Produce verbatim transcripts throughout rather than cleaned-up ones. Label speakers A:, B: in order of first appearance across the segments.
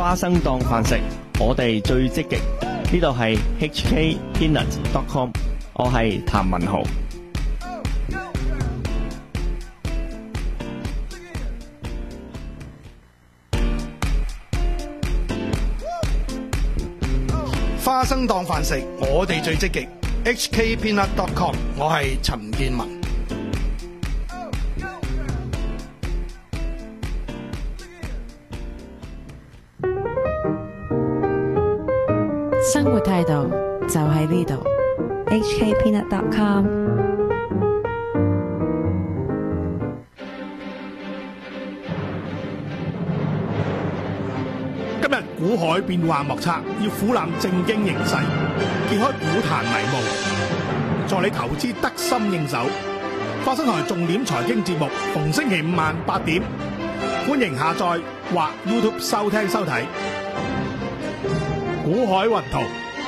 A: 花生當飯食，我哋最積極。呢度係 H K Peanut dot com， 我係譚文豪。
B: 花生當飯食，我哋最積極。H K Peanut dot com， 我係陳建文。
C: 生活態度就喺呢度。
D: H K Peanut dot com。
B: 今日股海變幻莫測，要俯瞰正經形勢，揭開股壇迷霧，助你投資得心應手。花生台重點財經節目，逢星期五晚八點，歡迎下載或 YouTube 收聽收睇。股海雲圖，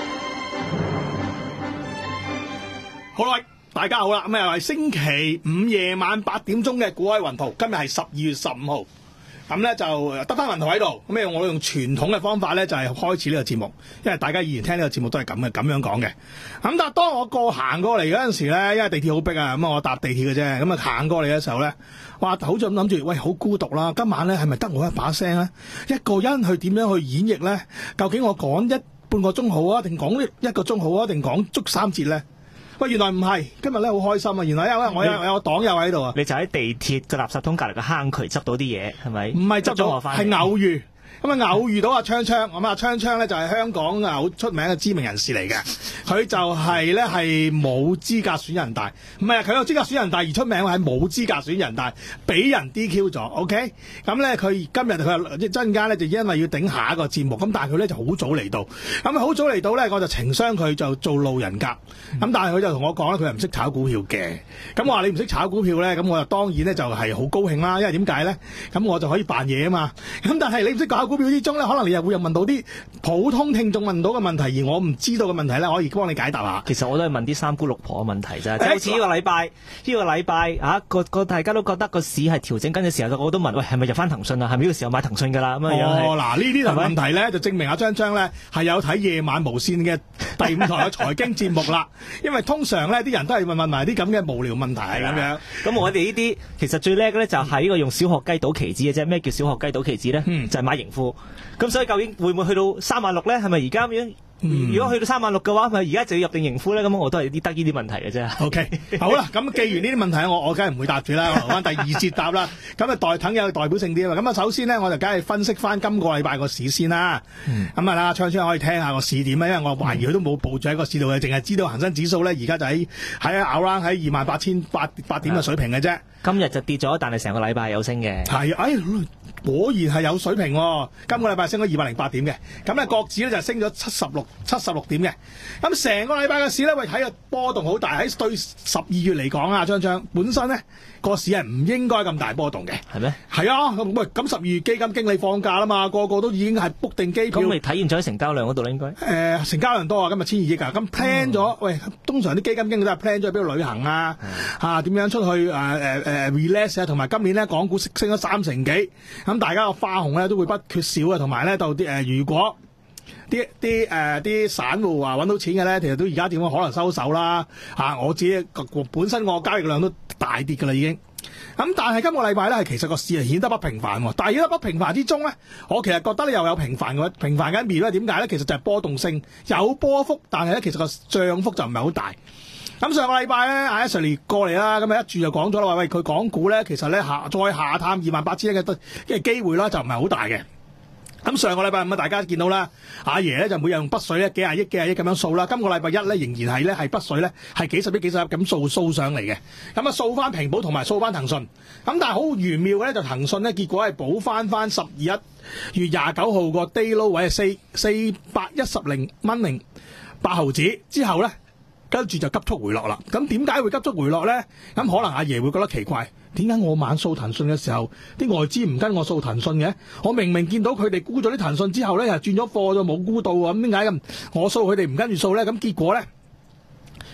B: 好啦，大家好啦，咁又係星期五夜晚八點鐘嘅股海雲圖，今日係十二月十五號。咁咧就得翻雲圖喺度，咁我用傳統嘅方法咧就係開始呢個節目，因為大家以前聽呢個節目都係咁嘅，咁樣講嘅。咁但係當我過行過嚟嗰陣時咧，因為地鐵好逼啊，咁我搭地鐵嘅啫，咁啊行過嚟嘅時候咧，哇，好似咁諗住，喂，好孤獨啦，今晚咧係咪得我一把聲咧？一個人去點樣去演繹咧？究竟我講一半個鐘好啊，定講一個鐘好啊，定講足三節咧？喂，原來唔係，今日咧好開心啊！原來因為我有我有個黨友喺度啊，
E: 你就喺地鐵個垃圾桶隔離個坑渠執到啲嘢，係咪？
B: 唔係執到，係偶遇。咁啊偶遇到阿昌昌，咁啊昌昌咧就係香港啊好出名嘅知名人士嚟嘅，佢就係咧係冇資格選人大，唔係佢有資格選人大而出名係冇資格選人大，俾人 D Q 咗 ，OK？ 咁咧佢今日佢一陣間咧就因為要頂下一個節目，咁但係佢咧就好早嚟到，咁好早嚟到咧我就情商佢就做路人甲，咁、嗯、但係佢就同我講咧佢係唔識炒股票嘅，咁我話你唔識炒股票咧，咁我就當然咧就係好高興啦，因為點解咧？咁我就可以扮嘢啊嘛，咁但係你唔識搞股票之中咧，可能你又會又問到啲普通聽眾問到嘅問題，而我唔知道嘅問題咧，可以幫你解答下。
E: 其實我都係問啲三姑六婆嘅問題啫，即係好似呢個禮拜，呢、呢個禮拜啊，個個大家都覺得個市係調整緊嘅時候，我都問，喂，係咪入翻騰訊啊？係咪呢個時候買騰訊㗎啦？咁樣
B: 哦，嗱，呢啲問題咧就證明阿張張咧係有睇夜晚無線嘅第五台嘅財經節目啦。因為通常咧啲人都係問問埋啲咁嘅無聊問題係咁樣。
E: 咁我哋呢啲其實最叻嘅咧就係呢個用小學雞賭期指嘅啫。咩叫小學雞賭期指咧？嗯、就係買盈富。咁所以究竟會唔會去到三萬六咧？係咪而家咁樣？嗯、如果去到三萬六嘅話，咪而家就要入定盈富咧？咁我都係啲得呢啲問題嘅啫。
B: OK， 好啦，咁既然呢啲問題，我我梗係唔會答住啦，我留翻第二節答啦。咁啊，代等有代表性啲啊嘛。咁啊，首先呢，我就梗係分析翻今個禮拜個市先啦。咁啊啦，昌昌可以聽下個市點咧，因為我懷疑佢都冇報住喺個市度嘅，淨係知道恒生指數咧而家就喺喺 around 喺二萬八千八八點嘅水平嘅啫。
E: 今日就跌咗，但係成個禮拜有升嘅。
B: 係，哎，果然係有水平喎。今個禮拜升咗二百零八點嘅，咁咧國指咧就升咗七十六七十六點嘅。咁成個禮拜嘅市咧，喂，睇個波動好大。喺對十二月嚟講啊，張張本身咧個市係唔應該咁大波動嘅。係咩？係啊，喂，咁十二月基金經理放假啦嘛，個個都已經係 book 定機票。
E: 咁咪體現咗喺成交量嗰度咧？應該誒、
B: 呃、成交量多啊，今日千二億啊。咁 plan 咗，嗯、喂，通常啲基金經理都係 plan 咗去邊度旅行啊？嚇點、啊、樣出去誒誒誒 relax 啊？同埋今年咧港股升升咗三成幾，咁大家個花紅咧都會不缺少嘅。同埋咧到啲誒，如果啲啲誒啲散戶話揾到錢嘅咧，其實都而家點樣可能收手啦嚇、啊。我自己本身我交易量都大跌㗎啦已經。咁但係今個禮拜咧係其實個市係顯得不平凡喎。但係顯得不平凡之中咧，我其實覺得咧又有平凡嘅平凡嘅一面咧。點解咧？其實就係波動性有波幅，但係咧其實個漲幅就唔係好大。咁上個禮拜咧，阿 Ashley 過嚟啦，咁啊一注就講咗啦，話喂佢港股咧，其實咧下再下探二萬八千億嘅嘅機會啦，就唔係好大嘅。咁上個禮拜咁啊，大家見到啦，阿爺咧就每日用筆水咧幾廿億、幾廿億咁樣掃啦。今個禮拜一咧仍然係咧係筆水咧係幾十億、幾十億咁掃掃上嚟嘅。咁啊掃翻平保同埋掃翻騰訊。咁但係好玄妙嘅咧，就騰訊咧結果係補翻翻十二一月廿九號個 day low 位係四四百一十零蚊零八毫子之後咧。跟住就急速回落啦。咁點解會急速回落咧？咁可能阿爺會覺得奇怪，點解我晚掃騰訊嘅時候，啲外資唔跟我掃騰訊嘅？我明明見到佢哋沽咗啲騰訊之後咧，又轉咗貨咗冇沽到喎。咁點解咁我掃佢哋唔跟住掃咧？咁結果咧，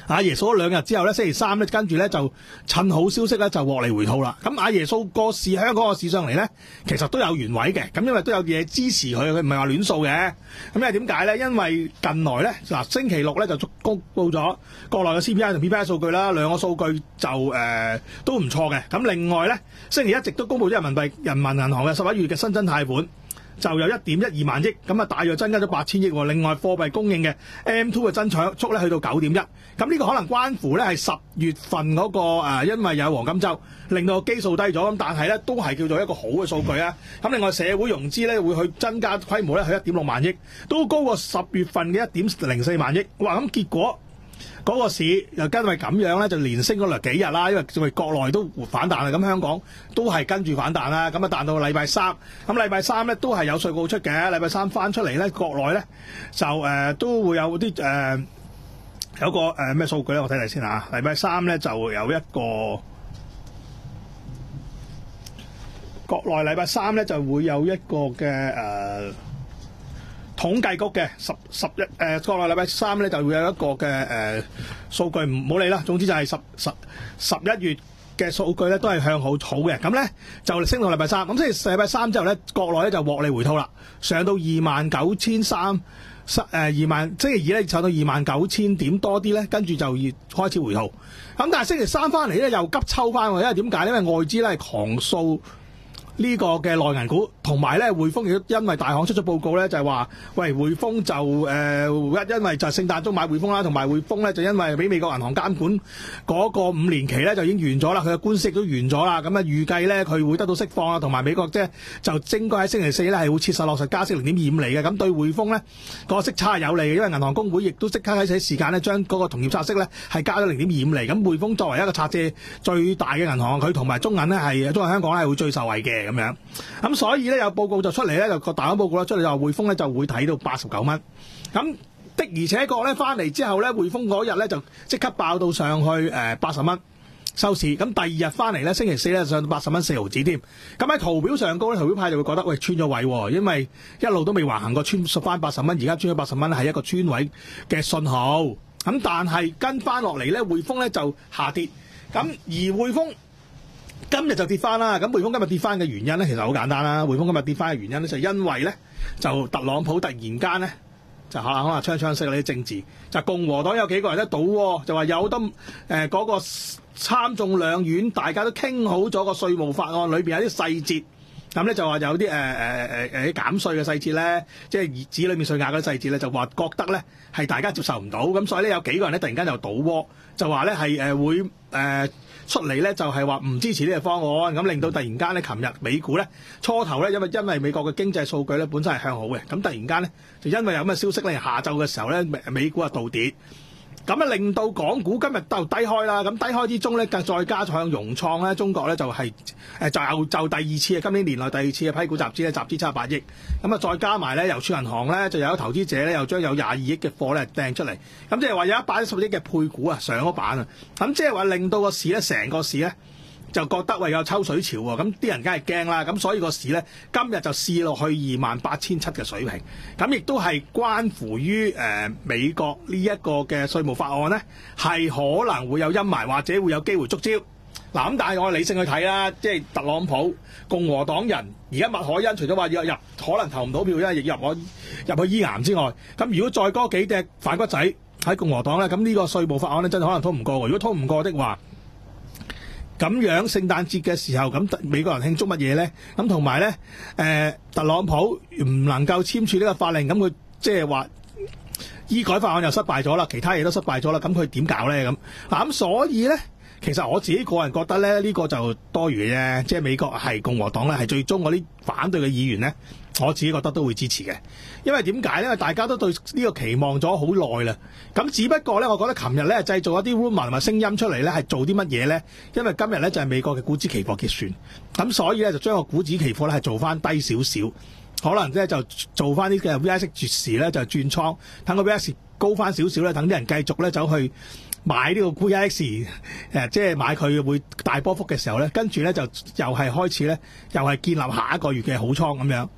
B: 阿爺數咗兩日之後咧，星期三咧跟住咧就趁好消息咧就獲利回吐啦。咁阿爺數個市香港個市上嚟咧，其實都有原位嘅，咁因為都有嘢支持佢，佢唔係話亂數嘅。咁因為點解咧？因為近來咧嗱星期六咧就公佈咗國內嘅 C P I 同 P P I 數據啦，兩個數據就誒、呃、都唔錯嘅。咁另外咧，星期一直都公佈咗人民幣人民銀行嘅十一月嘅新增貸款。就有一點一二萬億，咁啊大約增加咗八千億。另外貨幣供應嘅 M 二 嘅增長速咧去到九點一，咁呢個可能關乎咧係十月份嗰、那個、呃、因為有黃金週，令到個基數低咗，咁但係咧都係叫做一個好嘅數據啊。咁另外社會融資咧會去增加規模咧去一點六萬億，都高過十月份嘅一點零四萬億。哇！咁結果嗰、那個市又因為咁樣咧，就連升咗兩幾日啦，因為因為國內都反彈啦，咁香港都係跟住反彈啦，咁啊彈到禮拜三，咁禮拜三咧都係有稅報出嘅，禮拜三翻出嚟咧，國內咧就誒、呃、都會有啲誒、呃、有個誒咩數據咧，我睇睇先嚇，禮拜三咧就有一個國內禮拜三咧就會有一個嘅誒。呃統計局嘅十十一誒國內禮拜三咧就會有一個嘅誒、呃、數據，唔好理啦。總之就係十十十一月嘅數據咧都係向好好嘅，咁咧就升到禮拜三。咁星期禮拜三之後咧，國內咧就獲利回吐啦，上到二萬九千三誒二萬，星期二咧上到二萬九千點多啲咧，跟住就開始回吐。咁但係星期三翻嚟咧又急抽翻喎，因為點解？因為外資咧係狂掃呢個嘅內銀股，同埋咧匯豐亦都因為大行出咗報告咧，就係話喂匯豐就誒一、呃、因為就係聖誕鐘買匯豐啦，同埋匯豐咧就因為俾美國銀行監管嗰個五年期咧就已經完咗啦，佢嘅官司亦都完咗啦，咁啊預計咧佢會得到釋放啊，同埋美國即係就應該喺星期四咧係會切實落實加息零點二五厘嘅，咁對匯豐咧個息差係有利嘅，因為銀行公會亦都即刻喺呢時間咧將嗰個同業拆息咧係加咗零點二五厘，咁匯豐作為一個拆借最大嘅銀行，佢同埋中銀咧係中銀香港咧係會最受惠嘅。咁樣，咁所以咧有報告就出嚟咧，就個大行報告咧出嚟就話匯豐咧就會睇到八十九蚊。咁的而且確咧翻嚟之後咧，匯豐嗰日咧就即刻爆到上去誒八十蚊收市。咁第二日翻嚟咧，星期四咧上到八十蚊四毫子添。咁喺圖表上高咧，圖表派就會覺得喂穿咗位，因為一路都未橫行過穿翻八十蚊，而家穿咗八十蚊係一個穿位嘅信號。咁但係跟翻落嚟咧，匯豐咧就下跌。咁而匯豐今日就跌翻啦，咁匯豐今日跌翻嘅原因咧，其實好簡單啦。匯豐今日跌翻嘅原因咧，就係因為咧，就特朗普突然間咧，就可能可能槍槍式嗰啲政治，就共和黨有幾個人咧賭喎，就話有得誒嗰個參眾兩院大家都傾好咗個稅務法案裏邊有啲細節，咁咧就話有啲誒誒誒誒減稅嘅細節咧，即係子裏面稅額嗰啲細節咧，就話覺得咧係大家接受唔到，咁所以咧有幾個人咧突然間就賭喎，就話咧係誒會誒。呃出嚟咧就係話唔支持呢個方案，咁令到突然間咧，琴日美股咧初頭咧，因為因為美國嘅經濟數據咧本身係向好嘅，咁突然間咧就因為有咁嘅消息咧，下晝嘅時候咧美美股啊倒跌，咁啊令到港股今日就低開啦。咁低開之中咧，再加上融創咧，中國咧就係、是、誒就就第二次嘅今年年內第二次嘅批股集資咧，集資七十八億，咁啊再加埋咧郵儲銀行咧就有投資者咧又將有廿二億嘅貨咧掟出嚟，咁即係話有一百一十億嘅配股啊上咗板啊，咁即係話令到個市咧成個市咧就覺得喂有抽水潮喎，咁啲人梗係驚啦，咁所以個市咧今日就試落去二萬八千七嘅水平，咁亦都係關乎於誒、呃、美國呢一個嘅稅務法案咧係可能會有陰霾或者會有機會觸礁。嗱咁，但係我理性去睇啦，即係特朗普共和黨人而家麥凱恩除咗話要入可能投唔到票，因為亦入我入去醫癌之外，咁如果再多幾隻反骨仔喺共和黨咧，咁呢個稅務法案咧真係可能通唔過喎。如果通唔過的話，咁樣聖誕節嘅時候，咁美國人慶祝乜嘢咧？咁同埋咧，誒特朗普唔能夠簽署呢個法令，咁佢即係話醫改法案又失敗咗啦，其他嘢都失敗咗啦，咁佢點搞咧？咁嗱咁，所以咧。其實我自己個人覺得咧，呢、這個就多餘嘅啫。即係美國係共和黨咧，係最終嗰啲反對嘅議員咧，我自己覺得都會支持嘅。因為點解咧？因為大家都對呢個期望咗好耐啦。咁只不過咧，我覺得琴日咧製造一啲 rumor 同埋聲音出嚟咧，係做啲乜嘢咧？因為今日咧就係、是、美國嘅股指期貨結算，咁所以咧就將個股指期貨咧係做翻低少少，可能咧就做翻啲嘅 V I 式絕時咧就轉倉，等個 V I 式高翻少少咧，等啲人繼續咧走去買呢個 V I X，誒、呃、即係買佢會大波幅嘅時候咧，跟住咧就又係開始咧，又係建立下一個月嘅好倉咁樣。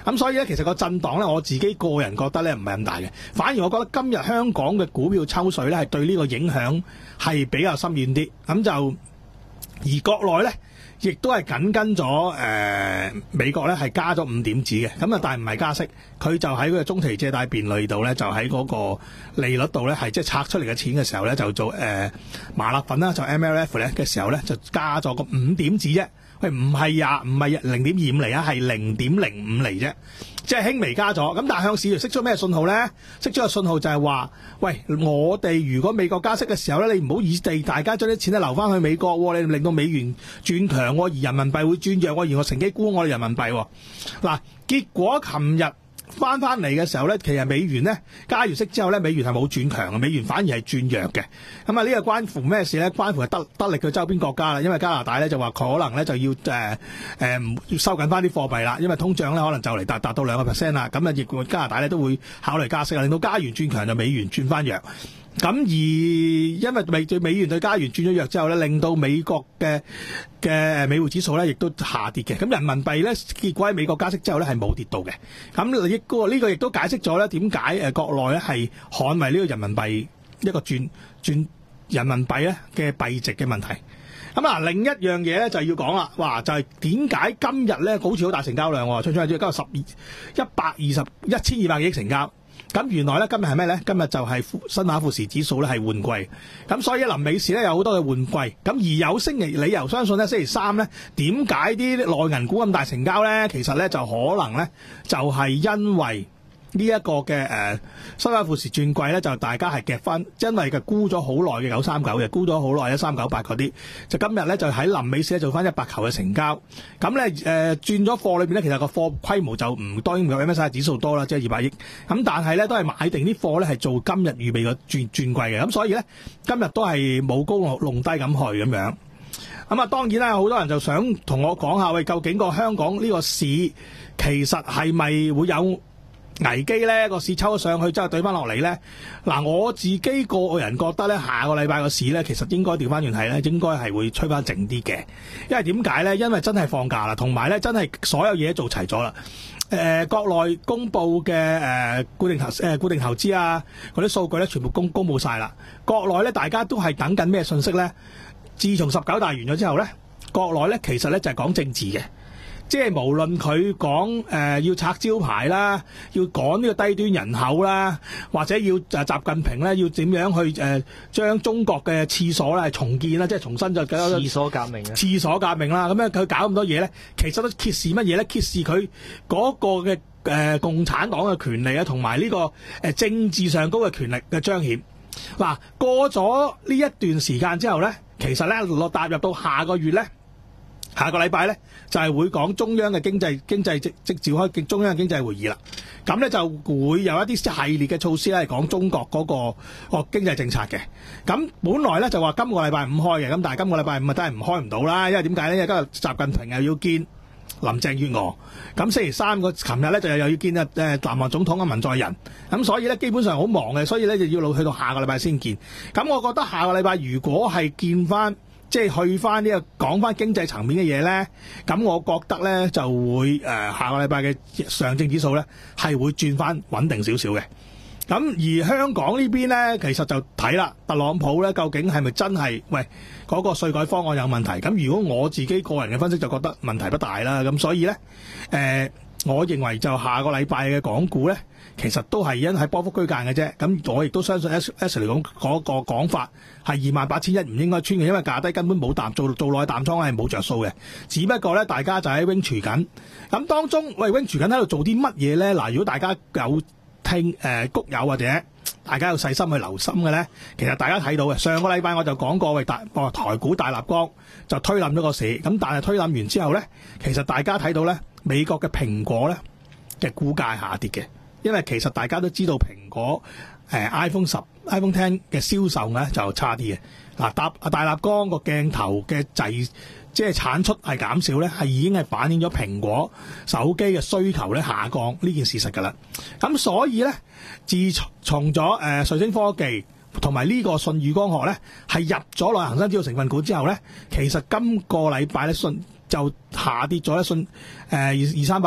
B: 咁所以咧，其實個震盪咧，我自己個人覺得咧唔係咁大嘅，反而我覺得今日香港嘅股票抽水咧係對呢個影響係比較深遠啲。咁就而國內咧，亦都係緊跟咗誒、呃、美國咧係加咗五點子嘅，咁啊但係唔係加息，佢就喺嗰個中期借貸便利度咧，就喺嗰個利率度咧係即係拆出嚟嘅錢嘅時候咧，就做誒、呃、麻辣粉啦，就 M L F 咧嘅時候咧就加咗個五點子啫。喂，唔係呀，唔係零點二五厘啊，係零點零五厘啫，即係輕微加咗。咁但係向市場釋出咩信號咧？釋出嘅信號就係話，喂，我哋如果美國加息嘅時候咧，你唔好以地大家將啲錢咧留翻去美國，你令到美元轉強，而人民幣會轉弱，而我乘機沽我哋人民幣。嗱，結果琴日翻翻嚟嘅時候咧，其實美元咧加完息之後咧，美元係冇轉強嘅，美元反而係轉弱嘅。咁啊，呢個關乎咩事咧？關乎係得得力嘅周邊國家啦。因為加拿大咧就話可能咧就要誒誒唔要收緊翻啲貨幣啦，因為通脹咧可能就嚟達達到兩個 percent 啦。咁啊，亦加拿大咧都會考慮加息啦，令到加元轉強就美元轉翻弱。咁而因為美對美元對加元轉咗弱之後咧，令到美國嘅嘅美匯指數咧亦都下跌嘅。咁人民幣咧結果喺美國加息之後咧係冇跌到嘅。咁亦個呢個亦都解釋咗咧點解誒國內咧係捍衛呢個人民幣一個轉轉人民幣咧嘅幣值嘅問題。咁啊，另一樣嘢咧就要講啦，哇！就係點解今日咧好似好大成交量喎？春春今日十二一百二十一千二百幾億成交。咁原來咧今日係咩咧？今日就係新華富時指數咧係換季，咁所以臨尾時咧有好多嘅換季，咁而有星期理由相信咧星期三咧點解啲內銀股咁大成交咧？其實咧就可能咧就係因為呢一個嘅誒新華富時轉季咧，就大家係夾翻，因為嘅沽咗好耐嘅九三九嘅，沽咗好耐一三九八嗰啲，就今日咧就喺臨尾時咧做翻一百球嘅成交。咁咧誒轉咗貨裏邊咧，其實個貨規模就唔當然唔夠 M S C I 指數多啦，即係二百億。咁但係咧都係買定啲貨咧係做今日預備個轉轉季嘅。咁所以咧今日都係冇高弄低咁去咁樣。咁啊當然啦，好多人就想同我講下，喂，究竟個香港呢個市其實係咪會有危機咧？個市抽咗上去之後對翻落嚟咧，嗱，我自己個人覺得咧，下個禮拜個市咧，其實應該調翻轉睇咧，應該係會吹翻靜啲嘅。因為點解咧？因為真係放假啦，同埋咧真係所有嘢做齊咗啦。誒、呃，國內公布嘅誒、呃、固定投誒、呃、固定投資啊，嗰啲數據咧，全部公公佈晒啦。國內咧，大家都係等緊咩信息咧？自從十九大完咗之後咧，國內咧其實咧就係講政治嘅。即係無論佢講誒要拆招牌啦，要趕呢個低端人口啦，或者要誒習近平咧要點樣去誒將、呃、中國嘅廁所咧重建啦，即係重新就
E: 廁所革命啊！
B: 廁所革命啦，咁樣佢搞咁多嘢咧，其實都揭示乜嘢咧？揭示佢嗰個嘅誒、呃、共產黨嘅權利啊，同埋呢個誒政治上高嘅權力嘅彰顯。嗱，過咗呢一段時間之後咧，其實咧落踏入到下個月咧。下個禮拜咧就係、是、會講中央嘅經濟經濟即即召開中央嘅經濟會議啦，咁咧就會有一啲系列嘅措施咧係講中國嗰、那個個經濟政策嘅。咁本來咧就話今個禮拜五開嘅，咁但係今個禮拜五啊真係唔開唔到啦，因為點解咧？因為今日習近平又要見林鄭月娥，咁星期三個琴日咧就又要見啊誒南韓總統嘅文在寅，咁所以咧基本上好忙嘅，所以咧就要老去到下個禮拜先見。咁我覺得下個禮拜如果係見翻。即係去翻呢個講翻經濟層面嘅嘢咧，咁我覺得咧就會誒、呃、下個禮拜嘅上證指數咧係會轉翻穩定少少嘅。咁而香港呢邊咧，其實就睇啦，特朗普咧究竟係咪真係喂嗰、那個稅改方案有問題？咁如果我自己個人嘅分析就覺得問題不大啦。咁所以咧誒、呃，我認為就下個禮拜嘅港股咧。其實都係因喺波幅區間嘅啫，咁我亦都相信 S S 嚟講嗰個講法係二萬八千一唔應該穿嘅，因為價低根本冇淡做做內淡倉係冇着數嘅，只不過咧大家就喺 wing 除緊，咁當中喂 wing 除緊喺度做啲乜嘢咧？嗱，如果大家有聽誒、呃、谷友或者大家有細心去留心嘅咧，其實大家睇到嘅上個禮拜我就講過，喂大哦台股大立光就推冧咗個市，咁但係推冧完之後咧，其實大家睇到咧美國嘅蘋果咧嘅股價下跌嘅。因為其實大家都知道蘋果誒、呃、iPhone 十、iPhone Ten 嘅銷售咧就差啲嘅。嗱，搭大立光個鏡頭嘅製即係產出係減少咧，係已經係反映咗蘋果手機嘅需求咧下降呢件事實㗎啦。咁所以咧，自從咗誒、呃、瑞聲科技同埋呢個舜宇光學咧係入咗內恒生指數成分股之後咧，其實今個禮拜咧信就下跌咗一信誒二二三八。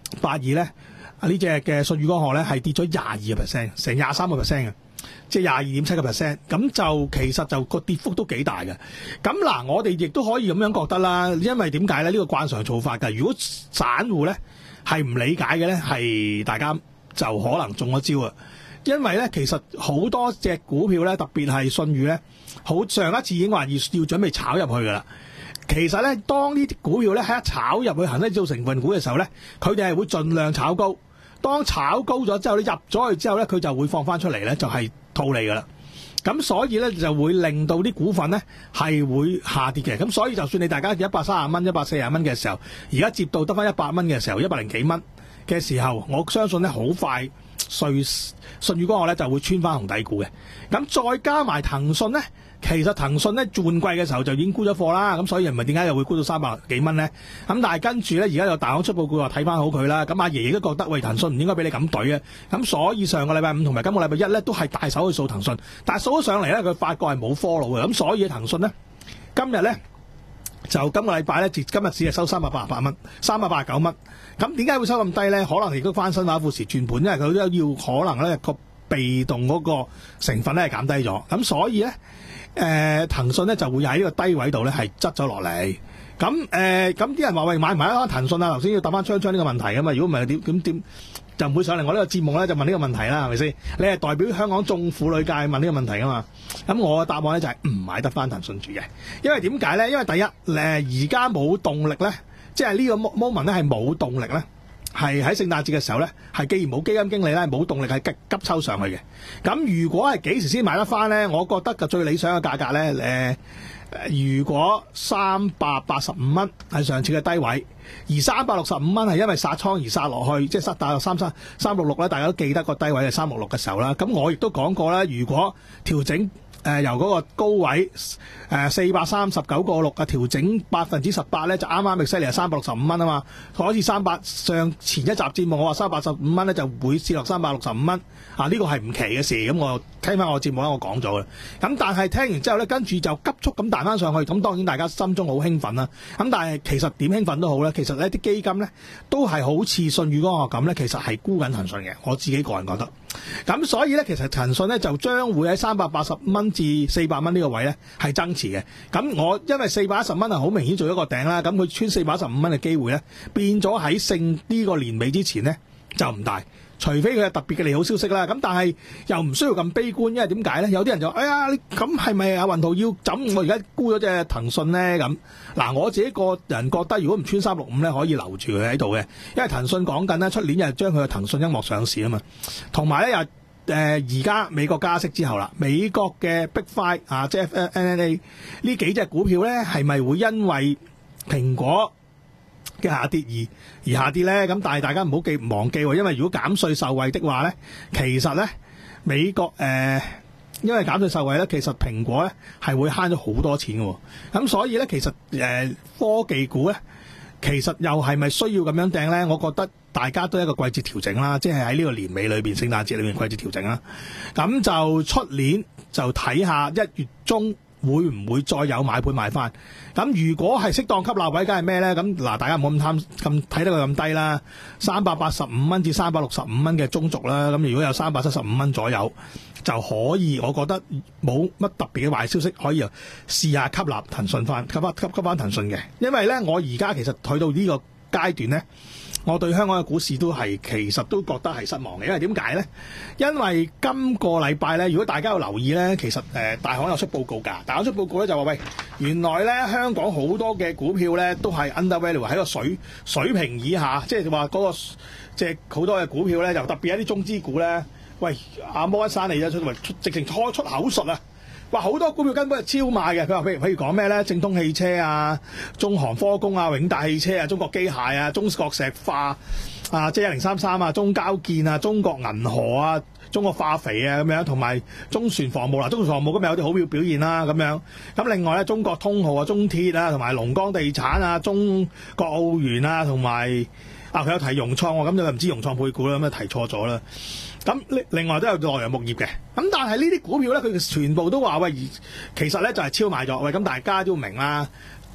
B: 八二咧，啊呢隻嘅舜宇光學咧係跌咗廿二個 percent，成廿三個 percent 嘅，即係廿二點七個 percent。咁就其實就個跌幅都幾大嘅。咁嗱，我哋亦都可以咁樣覺得啦，因為點解咧？呢、呢個慣常做法㗎。如果散戶咧係唔理解嘅咧，係大家就可能中咗招啊。因為咧，其實好多隻股票咧，特別係舜宇咧，好上一次已經話要要準備炒入去㗎啦。其實咧，當呢啲股票咧喺一炒入去恒生指數成分股嘅時候咧，佢哋係會盡量炒高。當炒高咗之後咧，入咗去之後咧，佢就會放翻出嚟咧，就係套利㗎啦。咁所以咧就會令到啲股份咧係會下跌嘅。咁所以就算你大家一百三十蚊、一百四十蚊嘅時候，而家接到得翻一百蚊嘅時候，一百零幾蚊嘅時候，我相信咧好快舜舜宇光學咧就會穿翻紅底股嘅。咁再加埋騰訊咧。其實騰訊咧換季嘅時候就已經沽咗貨啦，咁所以唔係點解又會沽到三百幾蚊咧？咁但係跟住咧，而家有大行出報告話睇翻好佢啦。咁阿爺都覺得喂，騰訊唔應該俾你咁懟啊。咁所以上個禮拜五同埋今個禮拜一咧都係大手去掃騰訊，但係掃咗上嚟咧，佢發覺係冇 follow 嘅。咁所以騰訊咧今日咧就今個禮拜咧，今日只係收三百八十八蚊，三百八十九蚊。咁點解會收咁低咧？可能亦都翻新華富時轉盤，因為佢都要可能咧個被動嗰個成分咧係減低咗。咁所以咧。誒、呃、騰訊咧就會喺呢個低位度咧係執咗落嚟，咁誒咁啲人話喂買唔買得騰訊啊？頭先要答翻昌昌呢個問題噶嘛，如果唔係點點點就唔會上嚟我呢個節目咧就問呢個問題啦，係咪先？你係代表香港眾婦女界問呢個問題噶嘛？咁我嘅答案咧就係唔買得翻騰訊住嘅，因為點解咧？因為第一誒而家冇動力咧，即係呢個 moment 咧係冇動力咧。係喺聖誕節嘅時候咧，係既然冇基金經理咧，冇動力係急急抽上去嘅。咁如果係幾時先買得翻咧？我覺得個最理想嘅價格咧，誒，如果三百八十五蚊係上次嘅低位，而三百六十五蚊係因為殺倉而殺落去，即係殺大約三三三六六咧，大家都記得個低位係三六六嘅時候啦。咁我亦都講過啦，如果調整。誒、呃、由嗰個高位誒四百三十九個六啊調整百分之十八咧，就啱啱咪犀利係三百六十五蚊啊嘛，好似三百上前一集節目我話三百八十五蚊咧就會跌落三百六十五蚊啊，呢、這個係唔奇嘅事，咁我聽翻我節目咧我講咗嘅，咁但係聽完之後咧，跟住就急速咁彈翻上去，咁當然大家心中好興奮啦，咁但係其實點興奮都好咧，其實呢啲基金咧都係好似舜宇光學咁咧，其實係沽緊騰訊嘅，我自己個人覺得，咁所以咧其實騰訊咧就將會喺三百八十蚊至四百蚊呢個位咧係增持嘅，咁我因為四百一十蚊係好明顯做一個頂啦，咁佢穿四百一十五蚊嘅機會咧變咗喺勝呢個年尾之前咧就唔大，除非佢有特別嘅利好消息啦，咁但係又唔需要咁悲觀，因為點解咧？有啲人就哎呀，咁係咪阿雲圖要枕我而家沽咗隻騰訊咧？咁嗱，我自己個人覺得，如果唔穿三六五咧，可以留住佢喺度嘅，因為騰訊講緊咧出年又將佢嘅騰訊音樂上市啊嘛，同埋咧又。誒而家美國加息之後啦，美國嘅 Big Five 啊，即係 N N A 呢幾隻股票咧，係咪會因為蘋果嘅下跌而而下跌咧？咁但係大家唔好記唔忘記喎，因為如果減稅受惠的話咧，其實咧美國誒、呃、因為減稅受惠咧，其實蘋果咧係會慳咗好多錢嘅，咁所以咧其實誒、呃、科技股咧。其實又係咪需要咁樣掟咧？我覺得大家都係一個季節調整啦，即係喺呢個年尾裏邊、聖誕節裏面季節調整啦。咁就出年就睇下一月中會唔會再有買盤買翻。咁如果係適當吸納位，梗係咩咧？咁嗱，大家唔好咁貪咁睇得佢咁低啦，三百八十五蚊至三百六十五蚊嘅中軸啦。咁如果有三百七十五蚊左右，就可以，我覺得冇乜特別嘅壞消息，可以試下吸納騰訊翻，吸翻吸吸翻騰訊嘅。因為咧，我而家其實去到呢個階段咧，我對香港嘅股市都係其實都覺得係失望嘅。因為點解咧？因為今個禮拜咧，如果大家有留意咧，其實誒、呃、大行有出報告㗎，大行出報告咧就話喂，原來咧香港好多嘅股票咧都係 undervalue 喺個水水平以下，即係話嗰個即係好多嘅股票咧，又特別一啲中資股咧。喂，阿摩一山嚟咗出，出直情初出口術啊！話好多股票根本係超賣嘅。佢話譬如譬如講咩咧？正通汽車啊、中航科工啊、永大汽車啊、中國機械啊、中國石化啊、即係一零三三啊、中交建啊、中國銀河啊、中國化肥啊咁樣，同埋中船防務啦。中船防務今日有啲好表表現啦咁樣。咁另外咧，中國通號啊、中鐵啊、同埋龍江地產啊、中國奧園啊，同埋啊佢有提融創喎，咁就唔知融創配股啦，咁就提錯咗啦。咁另外都有洛陽木業嘅，咁但係呢啲股票咧，佢全部都話喂，其實咧就係超賣咗。喂，咁大家都明啦，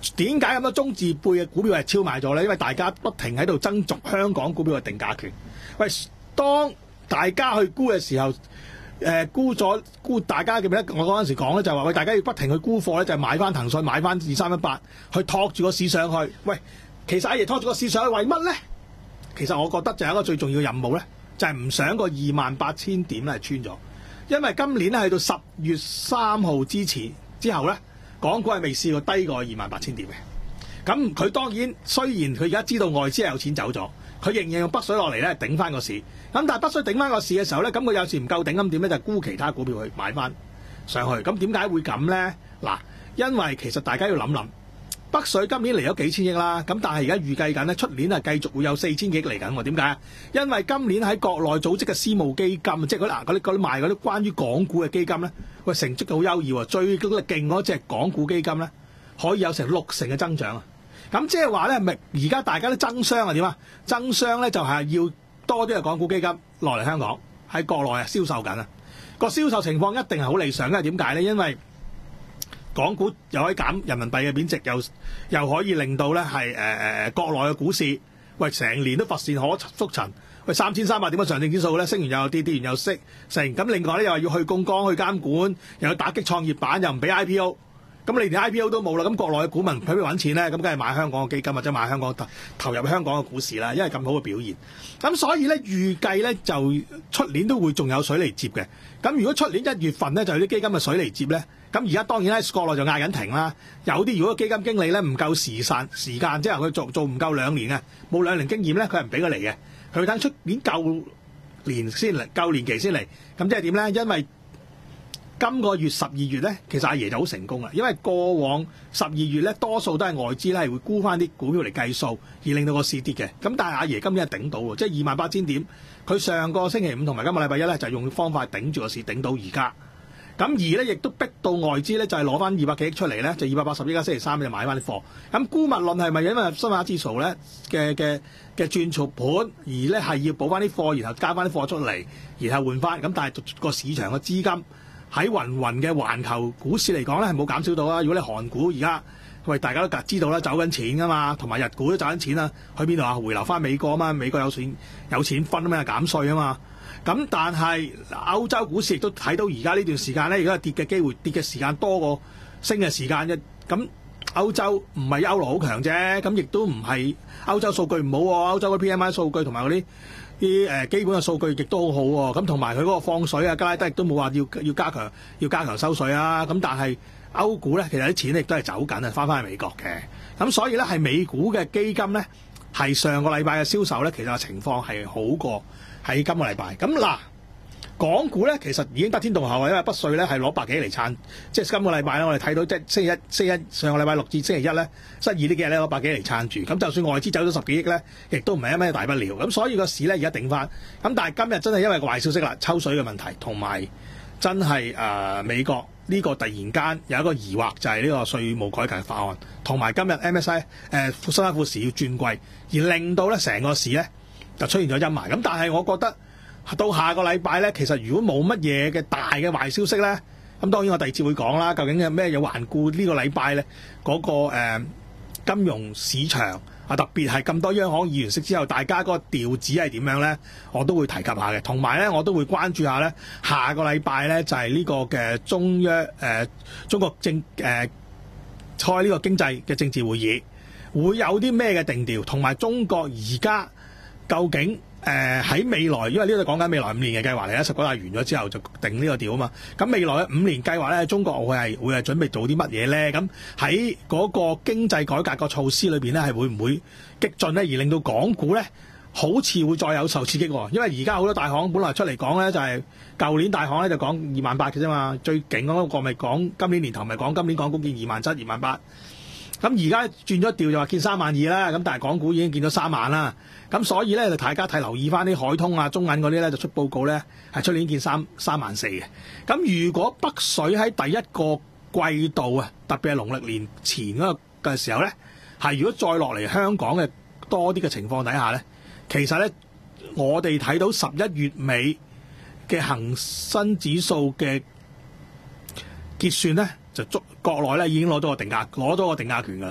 B: 點解咁多中字輩嘅股票係超賣咗咧？因為大家不停喺度爭逐香港股票嘅定價權。喂，當大家去沽嘅時候，誒、呃、沽咗沽，大家記唔記得我嗰陣時講咧，就係話喂，大家要不停去沽貨咧，就係、買翻騰訊，買翻二三一八，去托住個市上去。喂，其實阿爺拖住個市上去為乜咧？其實我覺得就係一個最重要嘅任務咧，就係、是、唔想個二萬八千點咧係穿咗，因為今年咧去到十月三號之前之後咧。港股係未試過低過二萬八千點嘅，咁佢當然雖然佢而家知道外資係有錢走咗，佢仍然用北水落嚟咧頂翻個市，咁但係北水頂翻個市嘅時候咧，咁佢有時唔夠頂咁點咧，就沽其他股票去買翻上去，咁點解會咁咧？嗱，因為其實大家要諗諗，北水今年嚟咗幾千億啦，咁但係而家預計緊咧出年係繼續會有四千幾億嚟緊喎，點解啊？因為今年喺國內組織嘅私募基金，即係嗰啲嗰啲嗰啲賣嗰啲關於港股嘅基金咧。喂，成績好優異喎，最勁嗰隻港股基金咧，可以有成六成嘅增長啊！咁即係話咧，咪而家大家都爭相啊點啊？爭相咧就係要多啲嘅港股基金落嚟香港喺國內啊銷售緊啊！個銷售情況一定係好理想，因為點解咧？因為港股又可以減人民幣嘅貶值，又又可以令到咧係誒誒國內嘅股市，喂成年都乏善可覆陳。喂，三千三百點嘅上證指數咧，升完又有跌，跌完又升成。咁另外咧又話要去槓桿、去監管，又要打擊創業板，又唔俾 I P O。咁你連 I P O 都冇啦，咁國內嘅股民喺邊揾錢咧？咁梗係買香港嘅基金或者買香港投投入香港嘅股市啦，因為咁好嘅表現。咁所以咧預計咧就出年都會仲有水嚟接嘅。咁如果出年一月份咧就有啲基金嘅水嚟接咧，咁而家當然喺國內就嗌緊停啦。有啲如果基金經理咧唔夠時間時間，即係佢做做唔夠兩年啊，冇兩年經驗咧，佢係唔俾佢嚟嘅。佢等出年夠年先嚟，夠年期先嚟，咁即係點咧？因為今個月十二月咧，其實阿爺就好成功啦。因為過往十二月咧，多數都係外資咧係會沽翻啲股票嚟計數，而令到個市跌嘅。咁但係阿爺今年係頂到喎，即係二萬八千點。佢上個星期五同埋今個禮拜一咧，就用方法頂住個市，頂到而家。咁而咧亦都逼到外資咧，就係攞翻二百幾億出嚟咧，就二百八十億加星期三就買翻啲貨。咁沽物論係咪因為新馬指數咧嘅嘅嘅轉錯盤，而咧係要補翻啲貨，然後加翻啲貨出嚟，然後換翻？咁但係個市場嘅資金喺芸芸嘅環球股市嚟講咧係冇減少到啊！如果你韓股而家喂大家都知道啦，走緊錢噶嘛，同埋日股都走緊錢啦，去邊度啊？回流翻美國啊嘛，美國有錢有錢分啊嘛，減稅啊嘛。咁但係歐洲股市亦都睇到而家呢段時間咧，如果係跌嘅機會，跌嘅時間多過升嘅時間啫。咁歐洲唔係歐羅好強啫，咁亦都唔係歐洲數據唔好喎。歐洲嘅 P M I 數據同埋嗰啲啲誒基本嘅數據亦都好好喎。咁同埋佢嗰個放水啊，加拉德亦都冇話要要加強要加強收水啊。咁但係歐股咧，其實啲錢亦都係走緊啊，翻返去美國嘅。咁所以咧，係美股嘅基金咧，係上個禮拜嘅銷售咧，其實情況係好過喺今個禮拜。咁嗱，港股咧其實已經得天獨厚啊，因為北水咧係攞百幾嚟撐，即係今個禮拜咧，我哋睇到即係星期一、星期一上個禮拜六至星期一咧，失意呢幾日咧攞百幾嚟撐住。咁就算外資走咗十幾億咧，亦都唔係一咩大不了。咁所以個市咧而家頂翻。咁但係今日真係因為個壞消息啦，抽水嘅問題，同埋真係誒、呃、美國呢個突然間有一個疑惑，就係呢個稅務改革法案，同埋今日 M S I 誒、呃、新加坡市要轉季，而令到咧成個市咧就出現咗陰霾。咁但係我覺得到下個禮拜咧，其實如果冇乜嘢嘅大嘅壞消息咧，咁當然我第二節會講啦，究竟有咩嘢環顧呢個禮拜咧嗰個、呃、金融市場啊，特別係咁多央行議員息之後，大家嗰個調子係點樣咧？我都會提及下嘅，同埋咧我都會關注下咧下個禮拜咧就係、是、呢個嘅中央誒、呃、中國政誒開呢個經濟嘅政治會議，會有啲咩嘅定調，同埋中國而家究竟誒喺、呃、未來，因為呢度講緊未來五年嘅計劃嚟啦，十九大完咗之後就定呢個調啊嘛。咁未來嘅五年計劃咧，中國會係會係準備做啲乜嘢咧？咁喺嗰個經濟改革個措施裏邊咧，係會唔會激進咧？而令到港股咧好似會再有受刺激喎。因為而家好多大行本來出嚟講咧，就係、是、舊年大行咧就講二萬八嘅啫嘛，最勁嗰個咪講今年年頭咪講今年港股見二萬七、二萬八。咁而家轉咗調就話見三萬二啦，咁但係港股已經見到三萬啦。咁所以咧就大家睇留意翻啲海通啊、中銀嗰啲咧就出報告咧係出年見三三萬四嘅。咁如果北水喺第一個季度啊，特別係農曆年前嗰個嘅時候咧，係如果再落嚟香港嘅多啲嘅情況底下咧，其實咧我哋睇到十一月尾嘅恒生指數嘅結算咧，就足國內咧已經攞到個定價，攞到個定價權㗎啦。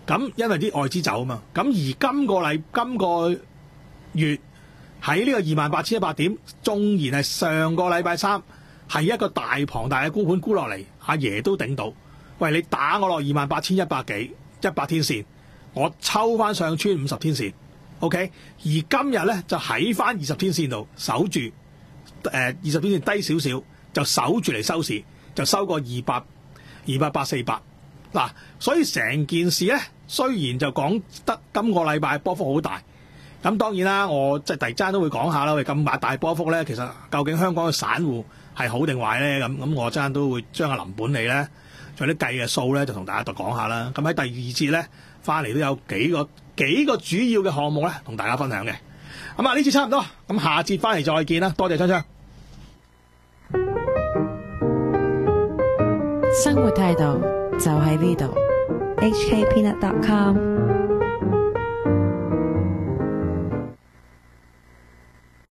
B: 咁因為啲外資走啊嘛，咁而今個禮今個月喺呢個二萬八千一百點，縱然係上個禮拜三係一個大龐大嘅沽盤沽落嚟，阿爺都頂到。喂，你打我落二萬八千一百幾一百天線，我抽翻上穿五十天線 ，OK。而今日咧就喺翻二十天線度守住，誒二十天線低少少就守住嚟收市，就收過二百二百八四百。嗱，所以成件事咧，雖然就講得今個禮拜波幅好大，咁當然啦，我即係第二間都會講下啦。喂，咁大波幅咧，其實究竟香港嘅散戶係好定壞咧？咁咁我陣間都會將阿林本利咧，仲有啲計嘅數咧，就同大家度講下啦。咁喺第二節咧，翻嚟都有幾個幾個主要嘅項目咧，同大家分享嘅。咁啊，呢次差唔多，咁下節翻嚟再見啦。多謝昌昌。
C: 生活態度就喺呢度。
D: H K Peanut dot com